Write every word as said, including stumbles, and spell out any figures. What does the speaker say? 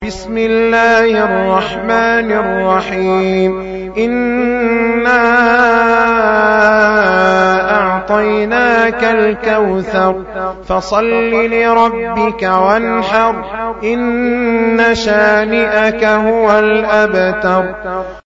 بسم الله الرحمن الرحيم إنا أعطيناك الكوثر فصل لربك وانحر إن شانئك هو الأبتر.